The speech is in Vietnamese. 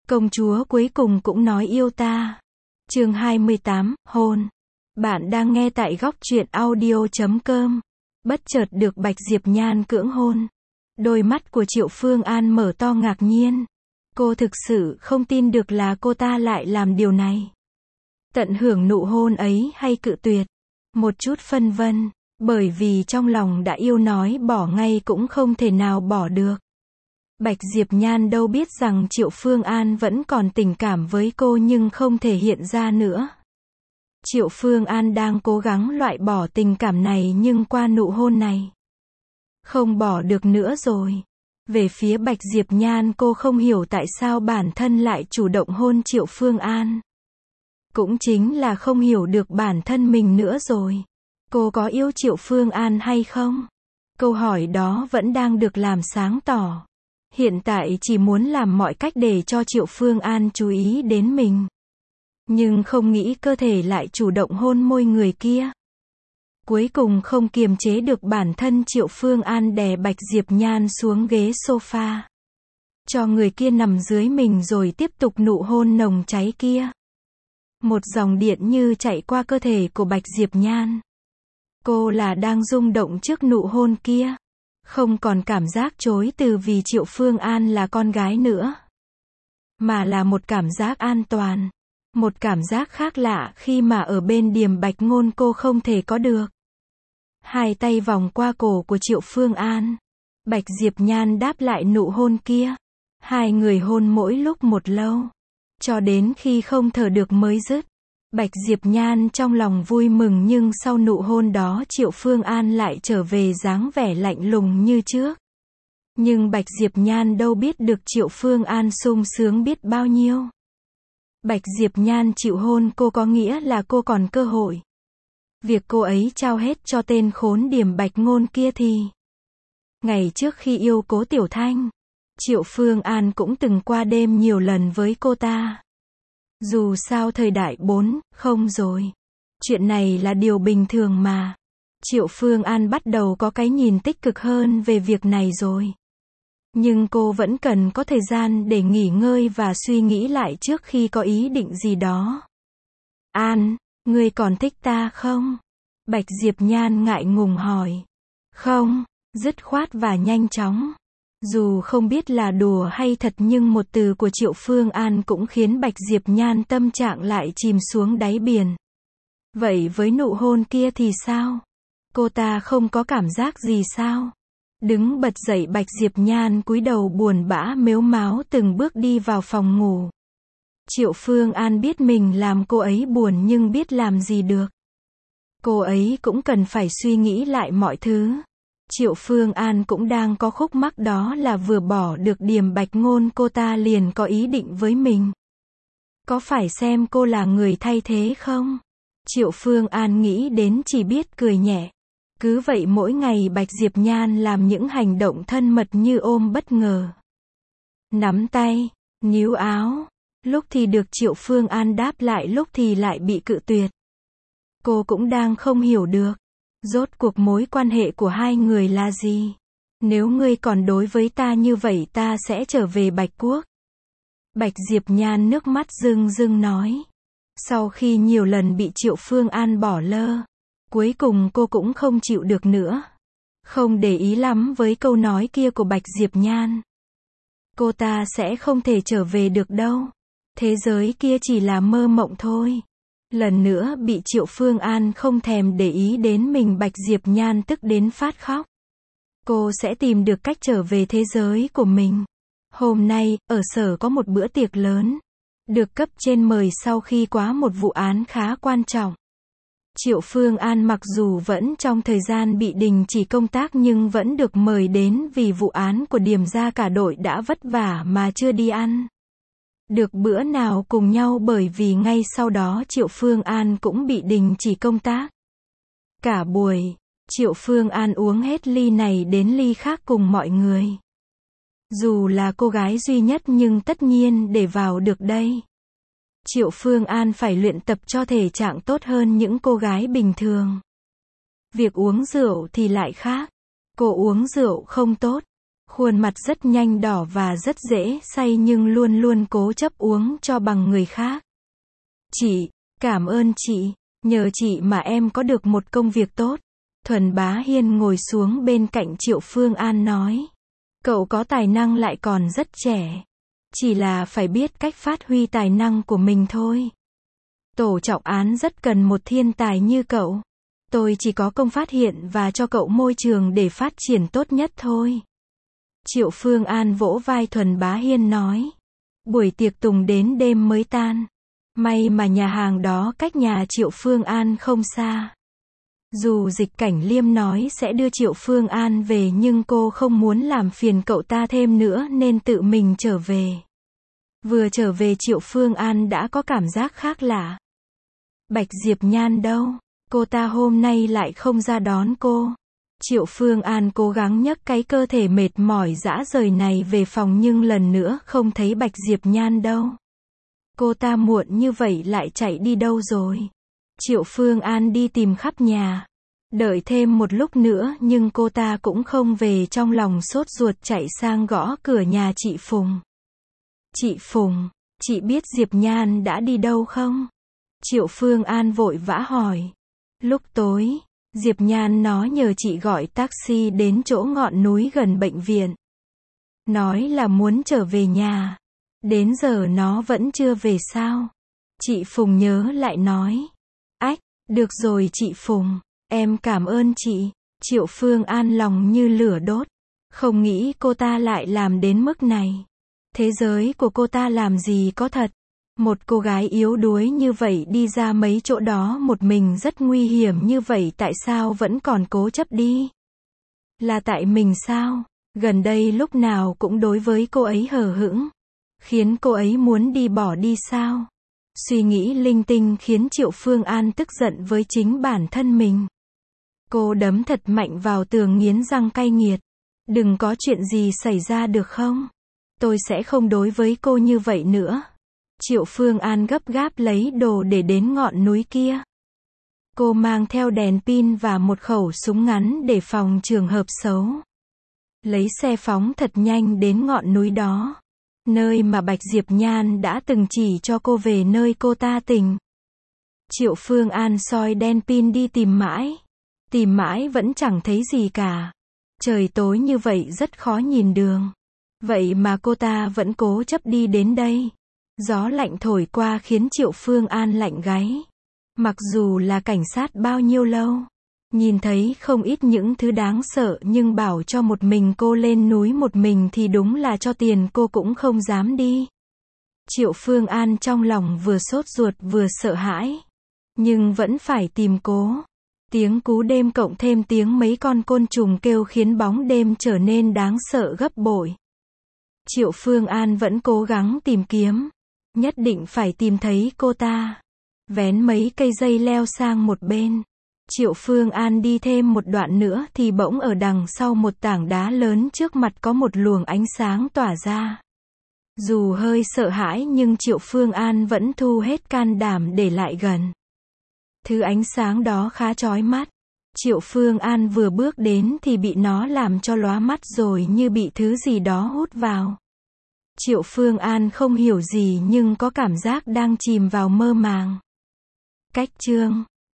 Công chúa cuối cùng cũng nói yêu ta. Chương 28, hôn. Bạn đang nghe tại góc truyện audio.com. Bất chợt được Bạch Diệp Nhan cưỡng hôn. Đôi mắt của Triệu Phương An mở to ngạc nhiên. Cô thực sự không tin được là cô ta lại làm điều này. Tận hưởng nụ hôn ấy hay cự tuyệt? Một chút phân vân, bởi vì trong lòng đã yêu nói bỏ ngay cũng không thể nào bỏ được. Bạch Diệp Nhan đâu biết rằng Triệu Phương An vẫn còn tình cảm với cô nhưng không thể hiện ra nữa. Triệu Phương An đang cố gắng loại bỏ tình cảm này nhưng qua nụ hôn này, không bỏ được nữa rồi. Về phía Bạch Diệp Nhan, cô không hiểu tại sao bản thân lại chủ động hôn Triệu Phương An. Cũng chính là không hiểu được bản thân mình nữa rồi. Cô có yêu Triệu Phương An hay không? Câu hỏi đó vẫn đang được làm sáng tỏ. Hiện tại chỉ muốn làm mọi cách để cho Triệu Phương An chú ý đến mình. Nhưng không nghĩ cơ thể lại chủ động hôn môi người kia. Cuối cùng không kiềm chế được bản thân, Triệu Phương An đè Bạch Diệp Nhan xuống ghế sofa. Cho người kia nằm dưới mình rồi tiếp tục nụ hôn nồng cháy kia. Một dòng điện như chạy qua cơ thể của Bạch Diệp Nhan. Cô là đang rung động trước nụ hôn kia. Không còn cảm giác chối từ vì Triệu Phương An là con gái nữa. Mà là một cảm giác an toàn. Một cảm giác khác lạ khi mà ở bên Điềm Bạch Ngôn cô không thể có được. Hai tay vòng qua cổ của Triệu Phương An. Bạch Diệp Nhan đáp lại nụ hôn kia. Hai người hôn mỗi lúc một lâu. Cho đến khi không thở được mới dứt. Bạch Diệp Nhan trong lòng vui mừng nhưng sau nụ hôn đó Triệu Phương An lại trở về dáng vẻ lạnh lùng như trước. Nhưng Bạch Diệp Nhan đâu biết được Triệu Phương An sung sướng biết bao nhiêu. Bạch Diệp Nhan chịu hôn cô có nghĩa là cô còn cơ hội. Việc cô ấy trao hết cho tên khốn Điềm Bạch Ngôn kia thì... Ngày trước khi yêu Cố Tiểu Thanh, Triệu Phương An cũng từng qua đêm nhiều lần với cô ta. Dù sao thời đại 4.0 rồi. Chuyện này là điều bình thường mà. Triệu Phương An bắt đầu có cái nhìn tích cực hơn về việc này rồi. Nhưng cô vẫn cần có thời gian để nghỉ ngơi và suy nghĩ lại trước khi có ý định gì đó. An, ngươi còn thích ta không? Bạch Diệp Nhan ngại ngùng hỏi. Không, dứt khoát và nhanh chóng. Dù không biết là đùa hay thật nhưng một từ của Triệu Phương An cũng khiến Bạch Diệp Nhan tâm trạng lại chìm xuống đáy biển. Vậy với nụ hôn kia thì sao? Cô ta không có cảm giác gì sao? Đứng bật dậy Bạch Diệp Nhan cúi đầu buồn bã mếu máo từng bước đi vào phòng ngủ. Triệu Phương An biết mình làm cô ấy buồn nhưng biết làm gì được. Cô ấy cũng cần phải suy nghĩ lại mọi thứ. Triệu Phương An cũng đang có khúc mắc, đó là vừa bỏ được Điềm Bạch Ngôn cô ta liền có ý định với mình. Có phải xem cô là người thay thế không? Triệu Phương An nghĩ đến chỉ biết cười nhẹ. Cứ vậy mỗi ngày Bạch Diệp Nhan làm những hành động thân mật như ôm bất ngờ, nắm tay, níu áo. Lúc thì được Triệu Phương An đáp lại, lúc thì lại bị cự tuyệt. Cô cũng đang không hiểu được. Rốt cuộc mối quan hệ của hai người là gì? Nếu ngươi còn đối với ta như vậy ta sẽ trở về Bạch Quốc. Bạch Diệp Nhan nước mắt rưng rưng nói. Sau khi nhiều lần bị Triệu Phương An bỏ lơ, cuối cùng cô cũng không chịu được nữa. Không để ý lắm với câu nói kia của Bạch Diệp Nhan. Cô ta sẽ không thể trở về được đâu. Thế giới kia chỉ là mơ mộng thôi. Lần nữa bị Triệu Phương An không thèm để ý đến mình, Bạch Diệp Nhan tức đến phát khóc. Cô sẽ tìm được cách trở về thế giới của mình. Hôm nay, ở sở có một bữa tiệc lớn. Được cấp trên mời sau khi qua một vụ án khá quan trọng. Triệu Phương An mặc dù vẫn trong thời gian bị đình chỉ công tác nhưng vẫn được mời đến vì vụ án của Điềm gia, cả đội đã vất vả mà chưa đi ăn được bữa nào cùng nhau bởi vì ngay sau đó Triệu Phương An cũng bị đình chỉ công tác. Cả buổi, Triệu Phương An uống hết ly này đến ly khác cùng mọi người. Dù là cô gái duy nhất nhưng tất nhiên để vào được đây, Triệu Phương An phải luyện tập cho thể trạng tốt hơn những cô gái bình thường. Việc uống rượu thì lại khác. Cô uống rượu không tốt. Khuôn mặt rất nhanh đỏ và rất dễ say nhưng luôn luôn cố chấp uống cho bằng người khác. Chị, cảm ơn chị, nhờ chị mà em có được một công việc tốt. Thuần Bá Hiên ngồi xuống bên cạnh Triệu Phương An nói. Cậu có tài năng lại còn rất trẻ. Chỉ là phải biết cách phát huy tài năng của mình thôi. Tổ trọng án rất cần một thiên tài như cậu. Tôi chỉ có công phát hiện và cho cậu môi trường để phát triển tốt nhất thôi. Triệu Phương An vỗ vai Thuần Bá Hiên nói. Buổi tiệc tùng đến đêm mới tan. May mà nhà hàng đó cách nhà Triệu Phương An không xa. Dù Dịch Cảnh Liêm nói sẽ đưa Triệu Phương An về nhưng cô không muốn làm phiền cậu ta thêm nữa nên tự mình trở về. Vừa trở về Triệu Phương An đã có cảm giác khác lạ. Bạch Diệp Nhan đâu? Cô ta hôm nay lại không ra đón cô. Triệu Phương An cố gắng nhấc cái cơ thể mệt mỏi rã rời này về phòng nhưng lần nữa không thấy Bạch Diệp Nhan đâu. Cô ta muộn như vậy lại chạy đi đâu rồi? Triệu Phương An đi tìm khắp nhà. Đợi thêm một lúc nữa nhưng cô ta cũng không về, trong lòng sốt ruột chạy sang gõ cửa nhà chị Phùng. Chị Phùng, chị biết Diệp Nhan đã đi đâu không? Triệu Phương An vội vã hỏi. Lúc tối, Diệp Nhan nó nhờ chị gọi taxi đến chỗ ngọn núi gần bệnh viện. Nói là muốn trở về nhà. Đến giờ nó vẫn chưa về sao? Chị Phùng nhớ lại nói. Ách, được rồi chị Phùng, em cảm ơn chị. Triệu Phương An lòng như lửa đốt. Không nghĩ cô ta lại làm đến mức này. Thế giới của cô ta làm gì có thật. Một cô gái yếu đuối như vậy đi ra mấy chỗ đó một mình rất nguy hiểm như vậy tại sao vẫn còn cố chấp đi? Là tại mình sao? Gần đây lúc nào cũng đối với cô ấy hờ hững. Khiến cô ấy muốn đi bỏ đi sao? Suy nghĩ linh tinh khiến Triệu Phương An tức giận với chính bản thân mình. Cô đấm thật mạnh vào tường nghiến răng cay nghiệt. Đừng có chuyện gì xảy ra được không? Tôi sẽ không đối với cô như vậy nữa. Triệu Phương An gấp gáp lấy đồ để đến ngọn núi kia. Cô mang theo đèn pin và một khẩu súng ngắn để phòng trường hợp xấu. Lấy xe phóng thật nhanh đến ngọn núi đó. Nơi mà Bạch Diệp Nhan đã từng chỉ cho cô về nơi cô ta tỉnh. Triệu Phương An soi đèn pin đi tìm mãi vẫn chẳng thấy gì cả. Trời tối như vậy rất khó nhìn đường. Vậy mà cô ta vẫn cố chấp đi đến đây. Gió lạnh thổi qua khiến Triệu Phương An lạnh gáy. Mặc dù là cảnh sát bao nhiêu lâu, nhìn thấy không ít những thứ đáng sợ nhưng bảo cho một mình cô lên núi một mình thì đúng là cho tiền cô cũng không dám đi. Triệu Phương An trong lòng vừa sốt ruột vừa sợ hãi. Nhưng vẫn phải tìm cố. Tiếng cú đêm cộng thêm tiếng mấy con côn trùng kêu khiến bóng đêm trở nên đáng sợ gấp bội. Triệu Phương An vẫn cố gắng tìm kiếm. Nhất định phải tìm thấy cô ta. Vén mấy cây dây leo sang một bên. Triệu Phương An đi thêm một đoạn nữa thì bỗng ở đằng sau một tảng đá lớn trước mặt có một luồng ánh sáng tỏa ra. Dù hơi sợ hãi nhưng Triệu Phương An vẫn thu hết can đảm để lại gần. Thứ ánh sáng đó khá chói mắt. Triệu Phương An vừa bước đến thì bị nó làm cho lóa mắt rồi như bị thứ gì đó hút vào. Triệu Phương An không hiểu gì nhưng có cảm giác đang chìm vào mơ màng. Cách chương